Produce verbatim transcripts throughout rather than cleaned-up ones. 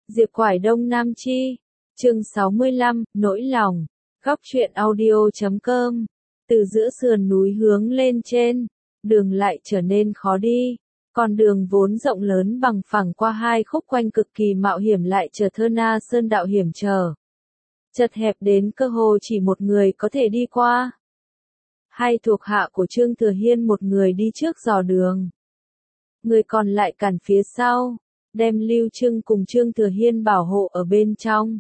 Diệp Quải Đông Nam Chi. Chương sáu mươi lăm, nỗi lòng. Góc truyện audio chấm com. Từ giữa sườn núi hướng lên trên, đường lại trở nên khó đi. Con đường vốn rộng lớn bằng phẳng qua hai khúc quanh cực kỳ mạo hiểm lại trở thơ na sơn đạo hiểm trở. Chật hẹp đến cơ hồ chỉ một người có thể đi qua. Hai thuộc hạ của Trương Thừa Hiên một người đi trước dò đường. Người còn lại cản phía sau, đem Lưu Trưng cùng Trương Thừa Hiên bảo hộ ở bên trong.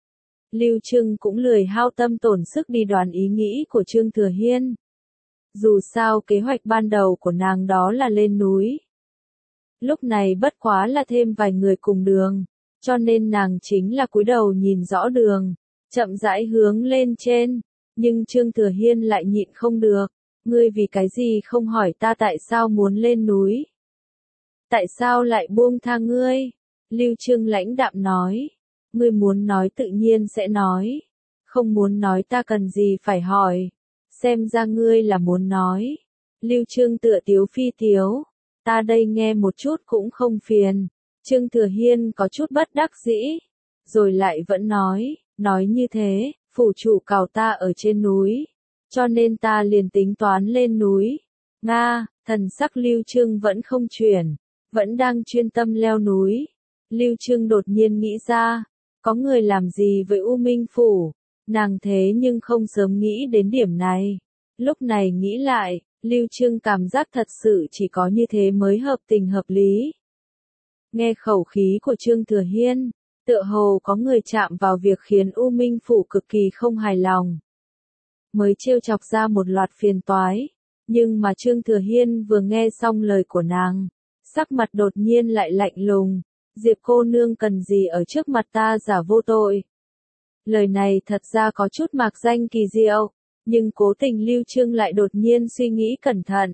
Lưu Trưng cũng lười hao tâm tổn sức đi đoán ý nghĩ của Trương Thừa Hiên. Dù sao kế hoạch ban đầu của nàng đó là lên núi. Lúc này bất quá là thêm vài người cùng đường, cho nên nàng chính là cúi đầu nhìn rõ đường, chậm rãi hướng lên trên. Nhưng Trương Thừa Hiên lại nhịn không được, ngươi vì cái gì không hỏi ta tại sao muốn lên núi? Tại sao lại buông tha ngươi? Lưu Trưng lãnh đạm nói, ngươi muốn nói tự nhiên sẽ nói, không muốn nói ta cần gì phải hỏi, xem ra ngươi là muốn nói. Lưu Trưng tựa tiếu phi tiếu, ta đây nghe một chút cũng không phiền. Trương Thừa Hiên có chút bất đắc dĩ, rồi lại vẫn nói, nói như thế, phủ chủ cào ta ở trên núi, cho nên ta liền tính toán lên núi. Nga, thần sắc Lưu Trưng vẫn không chuyển, vẫn đang chuyên tâm leo núi. Lưu Trưng đột nhiên nghĩ ra, có người làm gì với U Minh Phủ, nàng thế nhưng không sớm nghĩ đến điểm này. Lúc này nghĩ lại, Lưu Trưng cảm giác thật sự chỉ có như thế mới hợp tình hợp lý. Nghe khẩu khí của Trương Thừa Hiên, tựa hồ có người chạm vào việc khiến U Minh Phủ cực kỳ không hài lòng. Mới trêu chọc ra một loạt phiền toái, nhưng mà Trương Thừa Hiên vừa nghe xong lời của nàng, sắc mặt đột nhiên lại lạnh lùng. Diệp cô nương cần gì ở trước mặt ta giả vô tội? Lời này thật ra có chút mạc danh kỳ diệu, nhưng cố tình Lưu Trưng lại đột nhiên suy nghĩ cẩn thận.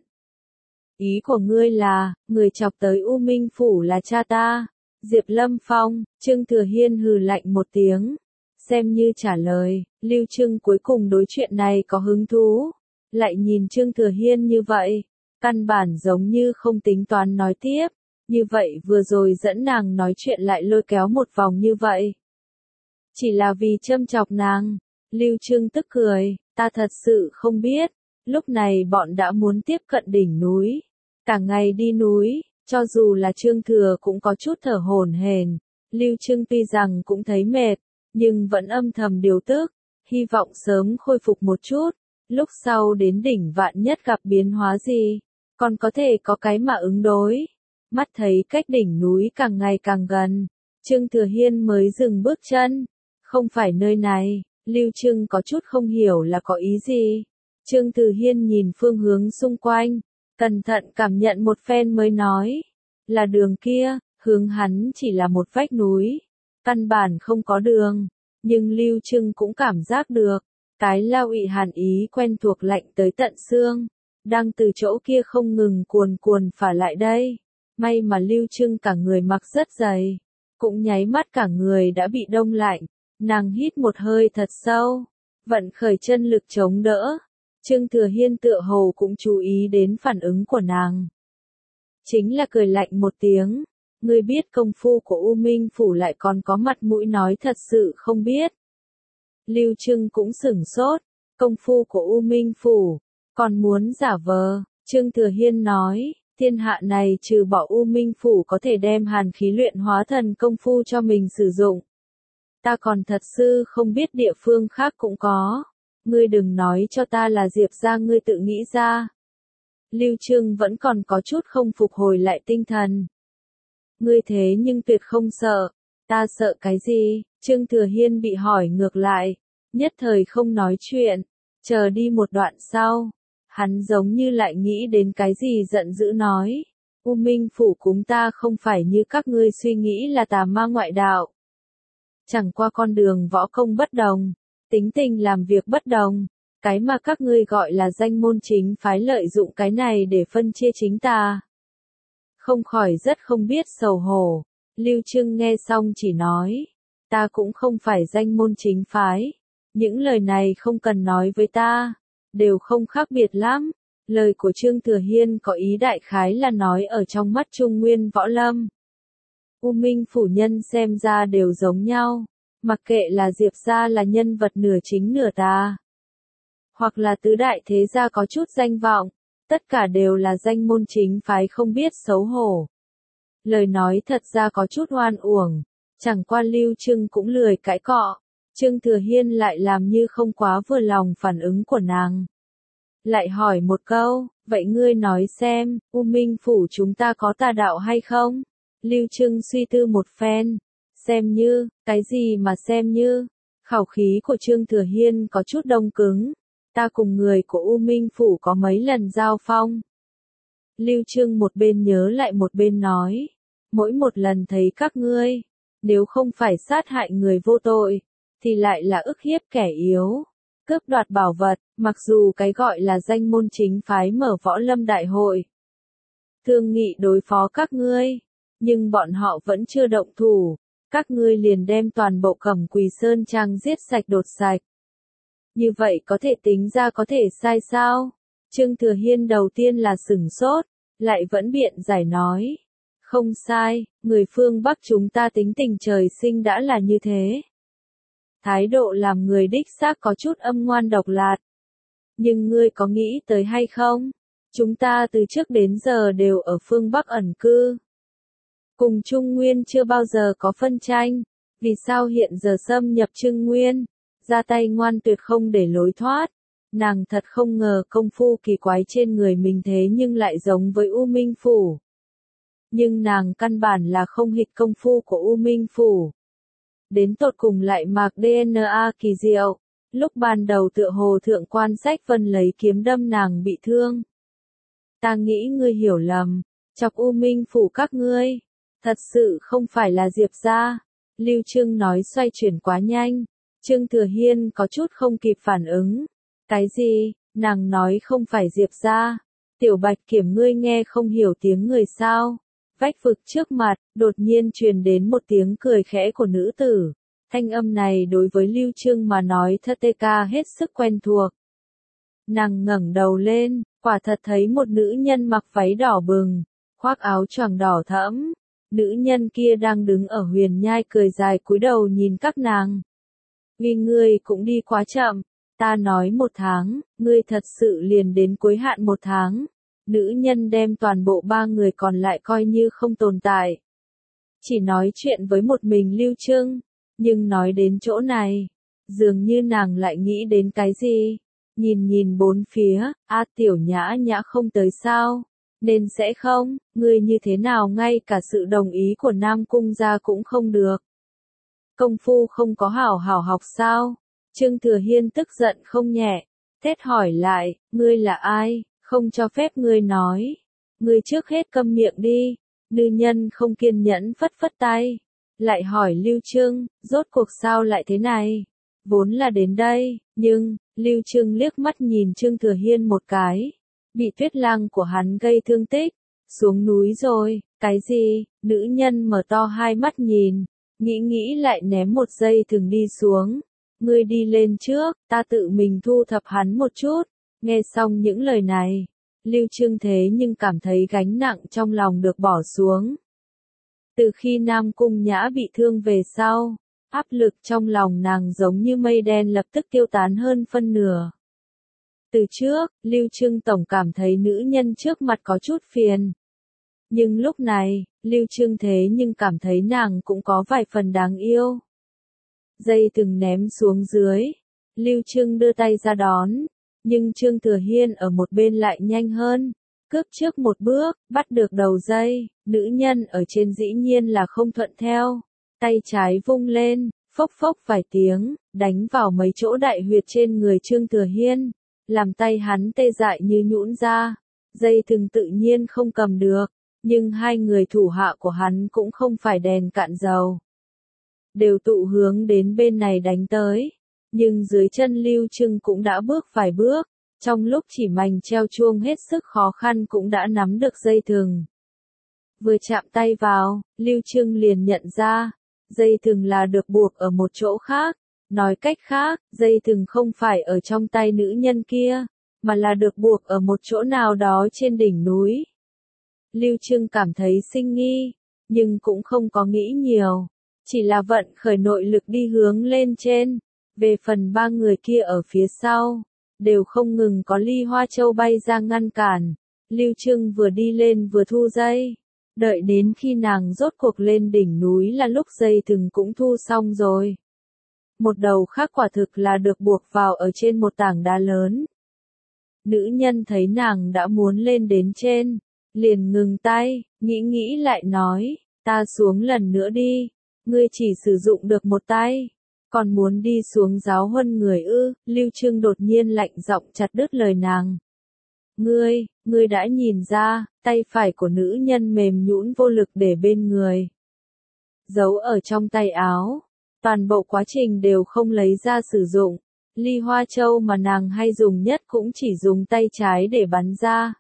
Ý của ngươi là, người chọc tới U Minh Phủ là cha ta, Diệp Lâm Phong. Trương Thừa Hiên hừ lạnh một tiếng, xem như trả lời. Lưu Trưng cuối cùng đối chuyện này có hứng thú, lại nhìn Trương Thừa Hiên như vậy, căn bản giống như không tính toán nói tiếp. Như vậy vừa rồi dẫn nàng nói chuyện lại lôi kéo một vòng như vậy. Chỉ là vì châm chọc nàng. Lưu Trưng tức cười, ta thật sự không biết. Lúc này bọn đã muốn tiếp cận đỉnh núi. Cả ngày đi núi, cho dù là Trương Thừa cũng có chút thở hổn hển. Lưu Trưng tuy rằng cũng thấy mệt, nhưng vẫn âm thầm điều tức, hy vọng sớm khôi phục một chút. Lúc sau đến đỉnh vạn nhất gặp biến hóa gì, còn có thể có cái mà ứng đối. Mắt thấy cách đỉnh núi càng ngày càng gần, Trương Thừa Hiên mới dừng bước chân. Không phải nơi này. Lưu Trưng có chút không hiểu là có ý gì. Trương Thừa Hiên nhìn phương hướng xung quanh, cẩn thận cảm nhận một phen mới nói, là đường kia. Hướng hắn chỉ là một vách núi, căn bản không có đường, nhưng Lưu Trưng cũng cảm giác được, cái lao ị hàn ý quen thuộc lạnh tới tận xương, đang từ chỗ kia không ngừng cuồn cuồn phả lại đây. May mà Lưu Trưng cả người mặc rất dày, cũng nháy mắt cả người đã bị đông lạnh. Nàng hít một hơi thật sâu, vận khởi chân lực chống đỡ. Trương Thừa Hiên tựa hồ cũng chú ý đến phản ứng của nàng, chính là cười lạnh một tiếng. Ngươi biết công phu của U Minh Phủ lại còn có mặt mũi nói thật sự không biết. Lưu Trưng cũng sửng sốt, công phu của U Minh Phủ, còn muốn giả vờ. Trương Thừa Hiên nói, thiên hạ này trừ bỏ U Minh Phủ có thể đem hàn khí luyện hóa thần công phu cho mình sử dụng. Ta còn thật sự không biết địa phương khác cũng có. Ngươi đừng nói cho ta là Diệp gia ngươi tự nghĩ ra. Lưu Trưng vẫn còn có chút không phục hồi lại tinh thần. Ngươi thế nhưng tuyệt không sợ. Ta sợ cái gì? Trương Thừa Hiên bị hỏi ngược lại, nhất thời không nói chuyện, chờ đi một đoạn sau. Hắn giống như lại nghĩ đến cái gì giận dữ nói, U Minh Phủ cúng ta không phải như các ngươi suy nghĩ là tà ma ngoại đạo. Chẳng qua con đường võ công bất đồng, tính tình làm việc bất đồng, cái mà các ngươi gọi là danh môn chính phái lợi dụng cái này để phân chia chính ta. Không khỏi rất không biết xấu hổ. Lưu Trưng nghe xong chỉ nói, ta cũng không phải danh môn chính phái, những lời này không cần nói với ta, đều không khác biệt lắm. Lời của Trương Thừa Hiên có ý đại khái là nói ở trong mắt Trung Nguyên võ lâm, U Minh phủ nhân xem ra đều giống nhau, mặc kệ là Diệp gia là nhân vật nửa chính nửa tà, hoặc là tứ đại thế gia có chút danh vọng, tất cả đều là danh môn chính phái không biết xấu hổ. Lời nói thật ra có chút oan uổng, chẳng qua Lưu Trưng cũng lười cãi cọ, Trương Thừa Hiên lại làm như không quá vừa lòng phản ứng của nàng. Lại hỏi một câu, vậy ngươi nói xem, U Minh phủ chúng ta có tà đạo hay không? Lưu Trưng suy tư một phen, xem như, cái gì mà xem như, khẩu khí của Trương Thừa Hiên có chút đông cứng, ta cùng người của U Minh phủ có mấy lần giao phong. Lưu Trưng một bên nhớ lại một bên nói, mỗi một lần thấy các ngươi, nếu không phải sát hại người vô tội, thì lại là ức hiếp kẻ yếu, cướp đoạt bảo vật, mặc dù cái gọi là danh môn chính phái mở võ lâm đại hội, thương nghị đối phó các ngươi, nhưng bọn họ vẫn chưa động thủ, các ngươi liền đem toàn bộ Cẩm Quỳ Sơn Trang giết sạch đột sạch. Như vậy có thể tính ra có thể sai sao? Trương Thừa Hiên đầu tiên là sửng sốt, lại vẫn biện giải nói. Không sai, người phương Bắc chúng ta tính tình trời sinh đã là như thế. Thái độ làm người đích xác có chút âm ngoan độc lạt. Nhưng ngươi có nghĩ tới hay không? Chúng ta từ trước đến giờ đều ở phương Bắc ẩn cư. Cùng Trung Nguyên chưa bao giờ có phân tranh, vì sao hiện giờ xâm nhập Trung Nguyên, ra tay ngoan tuyệt không để lối thoát. Nàng thật không ngờ công phu kỳ quái trên người mình thế nhưng lại giống với U Minh phủ. Nhưng nàng căn bản là không hịch công phu của U Minh phủ. Đến tột cùng lại mạc đê en a kỳ diệu, lúc ban đầu tựa hồ thượng quan sách vân lấy kiếm đâm nàng bị thương. Ta nghĩ ngươi hiểu lầm, chọc U Minh phủ các ngươi, thật sự không phải là Diệp gia. Lưu Trưng nói xoay chuyển quá nhanh, Trương Thừa Hiên có chút không kịp phản ứng. Cái gì, nàng nói không phải Diệp gia, Tiểu Bạch Kiểm ngươi nghe không hiểu tiếng người sao? Vách vực trước mặt, đột nhiên truyền đến một tiếng cười khẽ của nữ tử. Thanh âm này đối với Lưu Trưng mà nói thật tê ca hết sức quen thuộc. Nàng ngẩng đầu lên, quả thật thấy một nữ nhân mặc váy đỏ bừng, khoác áo choàng đỏ thẫm. Nữ nhân kia đang đứng ở huyền nhai cười dài cúi đầu nhìn các nàng. Vì ngươi cũng đi quá chậm, ta nói một tháng, ngươi thật sự liền đến cuối hạn một tháng. Nữ nhân đem toàn bộ ba người còn lại coi như không tồn tại. Chỉ nói chuyện với một mình Lưu Trưng, nhưng nói đến chỗ này, dường như nàng lại nghĩ đến cái gì. Nhìn nhìn bốn phía, a Tiểu Nhã Nhã không tới sao? Nên sẽ không, ngươi như thế nào ngay cả sự đồng ý của Nam Cung gia cũng không được. Công phu không có hảo hảo học sao? Trương Thừa Hiên tức giận không nhẹ, thét hỏi lại, ngươi là ai, không cho phép ngươi nói. Ngươi trước hết câm miệng đi. Nữ nhân không kiên nhẫn phất phất tay, lại hỏi Lưu Trưng, rốt cuộc sao lại thế này? Vốn là đến đây, nhưng, Lưu Trưng liếc mắt nhìn Trương Thừa Hiên một cái. Bị Tuyết Lang của hắn gây thương tích, xuống núi rồi, cái gì? Nữ nhân mở to hai mắt nhìn, nghĩ nghĩ lại ném một giây thừng đi xuống. Ngươi đi lên trước, ta tự mình thu thập hắn một chút. Nghe xong những lời này, Lưu Trưng thế nhưng cảm thấy gánh nặng trong lòng được bỏ xuống. Từ khi Nam Cung Nhã bị thương về sau, áp lực trong lòng nàng giống như mây đen lập tức tiêu tán hơn phân nửa. Từ trước, Lưu Trưng tổng cảm thấy nữ nhân trước mặt có chút phiền. Nhưng lúc này, Lưu Trưng thế nhưng cảm thấy nàng cũng có vài phần đáng yêu. Dây từng ném xuống dưới, Lưu Trưng đưa tay ra đón, nhưng Trương Thừa Hiên ở một bên lại nhanh hơn, cướp trước một bước, bắt được đầu dây, nữ nhân ở trên dĩ nhiên là không thuận theo, tay trái vung lên, phốc phốc vài tiếng, đánh vào mấy chỗ đại huyệt trên người Trương Thừa Hiên, làm tay hắn tê dại như nhũn ra, dây thừng tự nhiên không cầm được, nhưng hai người thủ hạ của hắn cũng không phải đèn cạn dầu. Đều tụ hướng đến bên này đánh tới, nhưng dưới chân Lưu Trưng cũng đã bước vài bước, trong lúc chỉ mảnh treo chuông hết sức khó khăn cũng đã nắm được dây thừng. Vừa chạm tay vào, Lưu Trưng liền nhận ra, dây thừng là được buộc ở một chỗ khác, nói cách khác, dây thừng không phải ở trong tay nữ nhân kia, mà là được buộc ở một chỗ nào đó trên đỉnh núi. Lưu Trưng cảm thấy sinh nghi, nhưng cũng không có nghĩ nhiều. Chỉ là vận khởi nội lực đi hướng lên trên. Về phần ba người kia ở phía sau, đều không ngừng có Ly Hoa Châu bay ra ngăn cản. Lưu Trưng vừa đi lên vừa thu dây. Đợi đến khi nàng rốt cuộc lên đỉnh núi là lúc dây thừng cũng thu xong rồi. Một đầu khác quả thực là được buộc vào ở trên một tảng đá lớn. Nữ nhân thấy nàng đã muốn lên đến trên, liền ngừng tay, nghĩ nghĩ lại nói, ta xuống lần nữa đi, ngươi chỉ sử dụng được một tay, còn muốn đi xuống giáo huấn người ư? Lưu Trưng đột nhiên lạnh giọng chặt đứt lời nàng. Ngươi, ngươi đã nhìn ra, tay phải của nữ nhân mềm nhũn vô lực để bên người. Giấu ở trong tay áo, toàn bộ quá trình đều không lấy ra sử dụng. Ly Hoa Châu mà nàng hay dùng nhất cũng chỉ dùng tay trái để bắn ra.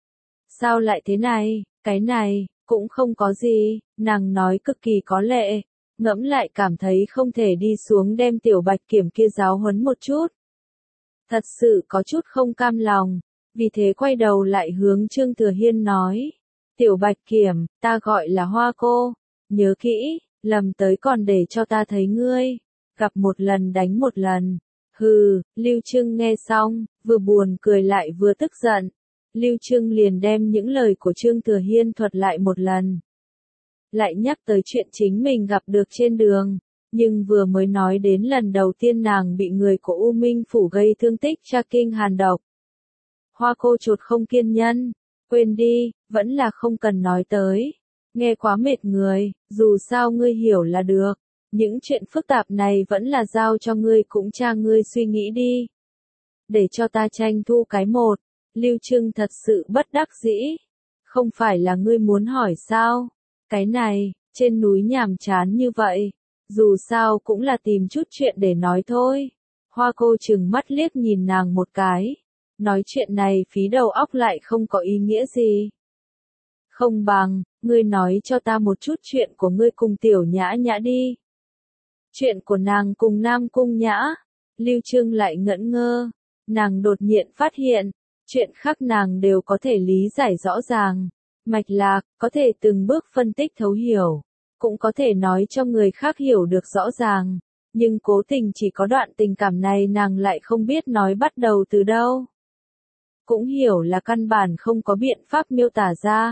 Sao lại thế này, cái này, cũng không có gì, nàng nói cực kỳ có lệ, ngẫm lại cảm thấy không thể đi xuống đem tiểu bạch kiểm kia giáo huấn một chút. Thật sự có chút không cam lòng, vì thế quay đầu lại hướng Trương Thừa Hiên nói. Tiểu bạch kiểm, ta gọi là Hoa cô, nhớ kỹ, lầm tới còn để cho ta thấy ngươi, gặp một lần đánh một lần. Hừ, Lưu Trưng nghe xong, vừa buồn cười lại vừa tức giận. Lưu Trưng liền đem những lời của Trương Thừa Hiên thuật lại một lần. Lại nhắc tới chuyện chính mình gặp được trên đường, nhưng vừa mới nói đến lần đầu tiên nàng bị người của U Minh Phủ gây thương tích tra kinh hàn độc. Hoa cô chột không kiên nhẫn, quên đi, vẫn là không cần nói tới. Nghe quá mệt người, dù sao ngươi hiểu là được. Những chuyện phức tạp này vẫn là giao cho ngươi cũng cha ngươi suy nghĩ đi. Để cho ta tranh thu cái một. Lưu Trưng thật sự bất đắc dĩ. Không phải là ngươi muốn hỏi sao? Cái này, trên núi nhàm chán như vậy. Dù sao cũng là tìm chút chuyện để nói thôi. Hoa cô trừng mắt liếc nhìn nàng một cái. Nói chuyện này phí đầu óc lại không có ý nghĩa gì. Không bằng, ngươi nói cho ta một chút chuyện của ngươi cùng tiểu nhã nhã đi. Chuyện của nàng cùng Nam Cung Nhã. Lưu Trưng lại ngẩn ngơ. Nàng đột nhiên phát hiện, chuyện khác nàng đều có thể lý giải rõ ràng. Mạch lạc, có thể từng bước phân tích thấu hiểu. Cũng có thể nói cho người khác hiểu được rõ ràng. Nhưng cố tình chỉ có đoạn tình cảm này nàng lại không biết nói bắt đầu từ đâu. Cũng hiểu là căn bản không có biện pháp miêu tả ra.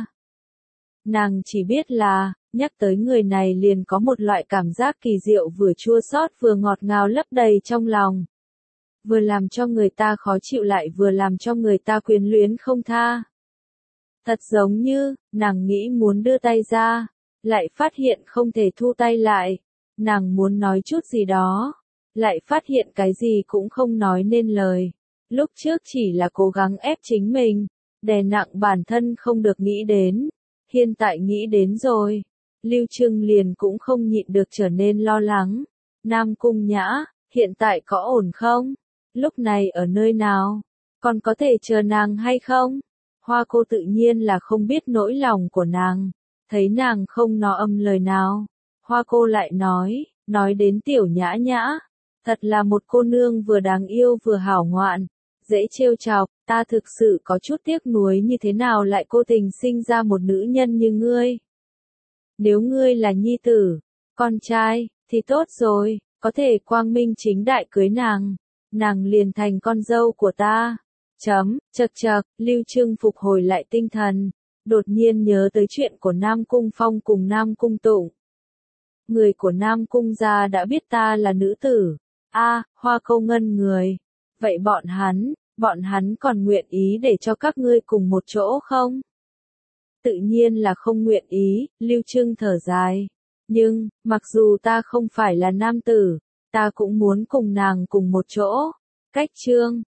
Nàng chỉ biết là, nhắc tới người này liền có một loại cảm giác kỳ diệu vừa chua xót vừa ngọt ngào lấp đầy trong lòng. Vừa làm cho người ta khó chịu lại vừa làm cho người ta quyến luyến không tha. Thật giống như, nàng nghĩ muốn đưa tay ra, lại phát hiện không thể thu tay lại. Nàng muốn nói chút gì đó, lại phát hiện cái gì cũng không nói nên lời. Lúc trước chỉ là cố gắng ép chính mình, đè nặng bản thân không được nghĩ đến. Hiện tại nghĩ đến rồi, Lưu Trưng liền cũng không nhịn được trở nên lo lắng. Nam Cung Nhã, hiện tại có ổn không? Lúc này ở nơi nào? Còn có thể chờ nàng hay không? Hoa cô tự nhiên là không biết nỗi lòng của nàng. Thấy nàng không nói âm lời nào. Hoa cô lại nói, nói đến tiểu nhã nhã. Thật là một cô nương vừa đáng yêu vừa hảo ngoạn. Dễ trêu chọc, ta thực sự có chút tiếc nuối như thế nào lại cố tình sinh ra một nữ nhân như ngươi. Nếu ngươi là nhi tử, con trai, thì tốt rồi, có thể quang minh chính đại cưới nàng. Nàng liền thành con dâu của ta. Chấm, chật chật, Lưu Trưng phục hồi lại tinh thần. Đột nhiên nhớ tới chuyện của Nam Cung Phong cùng Nam Cung Tụng. Người của Nam Cung gia đã biết ta là nữ tử. A, Hoa câu ngân người. Vậy bọn hắn, bọn hắn còn nguyện ý để cho các ngươi cùng một chỗ không? Tự nhiên là không nguyện ý, Lưu Trưng thở dài. Nhưng, mặc dù ta không phải là nam tử, ta cũng muốn cùng nàng cùng một chỗ. Cách chương